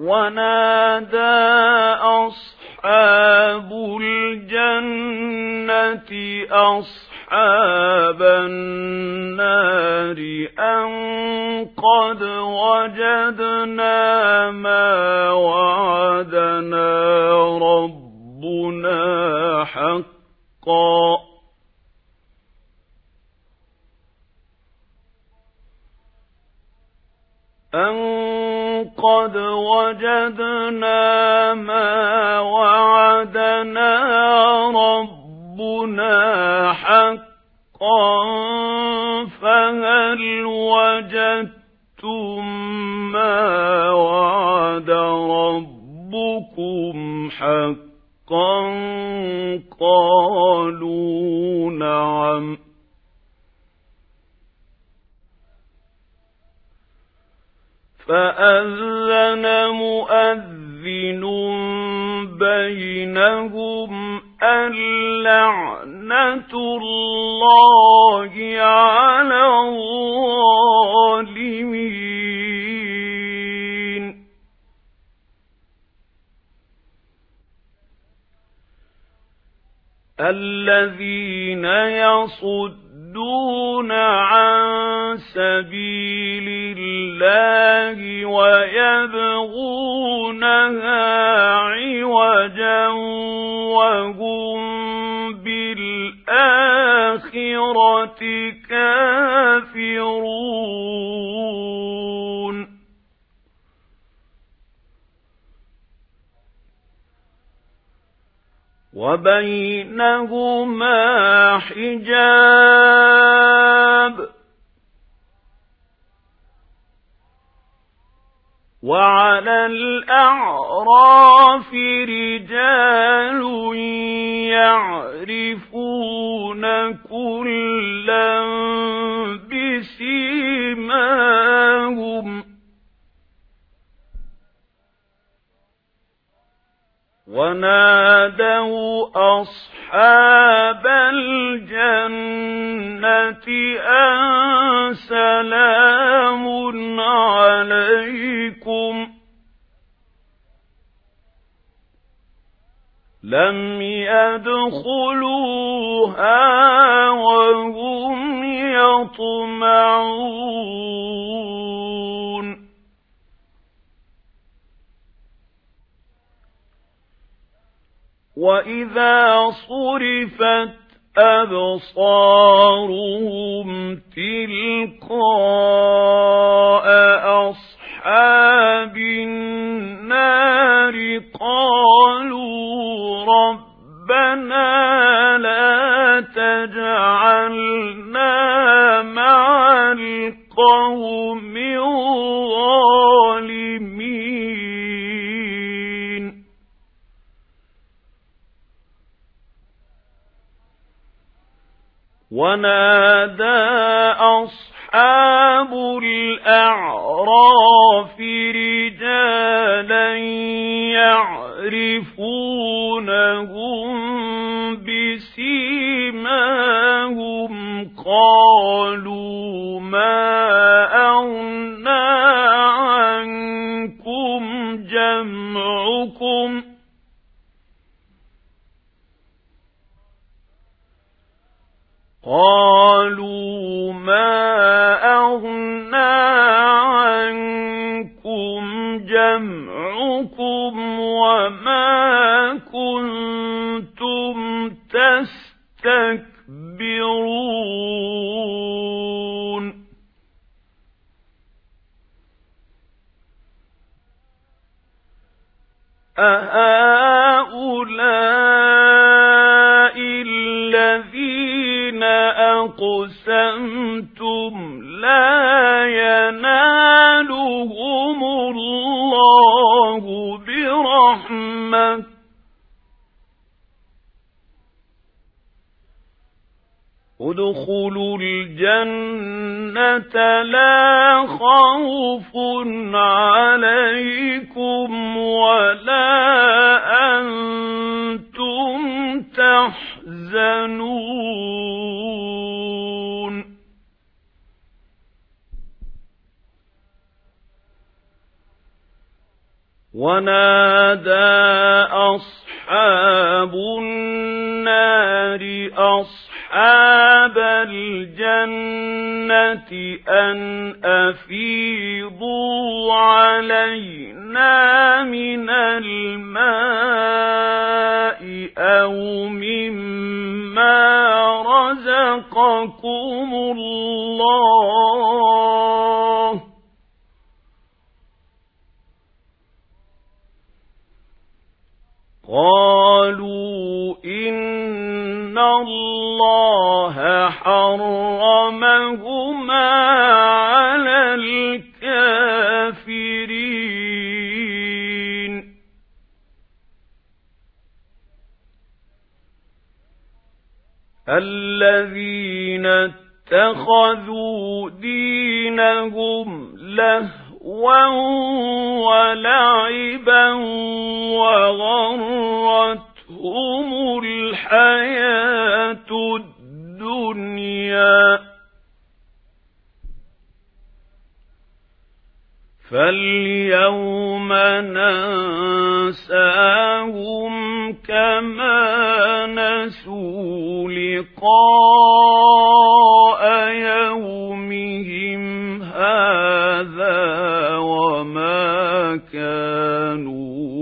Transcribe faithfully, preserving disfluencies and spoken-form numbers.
ونادى أصحاب الجنة أصحاب النار أن قد وجدنا ما وعدنا ربنا حقا أن قد وجدنا ما وعدنا ربنا حقا فهل وجدتم ما وعد ربكم حقا قالوا نعم فأذن مؤذن بينهم اللعنة الله على الظالمين الذين يصدون عن سبيل الله ويبغونها عوجا وهم بالآخرة كافرون وبينهما حجاب وعلى الأعراف رجال يعرفون كلا بسيماهم ونادوا أصحاب الجنة أن سلام عليكم لم يدخلوها وهم يطمعون وإذا صرفت أبصارهم تلقاء أصحاب النار قالوا ربنا لا تجعلنا مع القوم الظالمين ونادى أصحاب الأعراف رجالا يعرفونهم بسيماهم قالوا ما أغنى عنكم جمعكم قالوا ما أغنى عنكم جمعكم وما كنتم تستكبرون أهؤلاء الذين أقسمتم لا ينالهم الله برحمة ادخلوا الجنة لا خوف عليكم ولا أنتم تحزنون ونادى أصحاب النار أصحاب الجنة أن أفيضوا علينا من الماء أو مما رزقكم الله قالوا إن الله حرمهما على الكافرين الذين اتخذوا دينهم لهوا ولعبا وغرتهم الحياة الدنيا فاليوم ننساهم كما نسوا لقاء يومهم هذا وما كانوا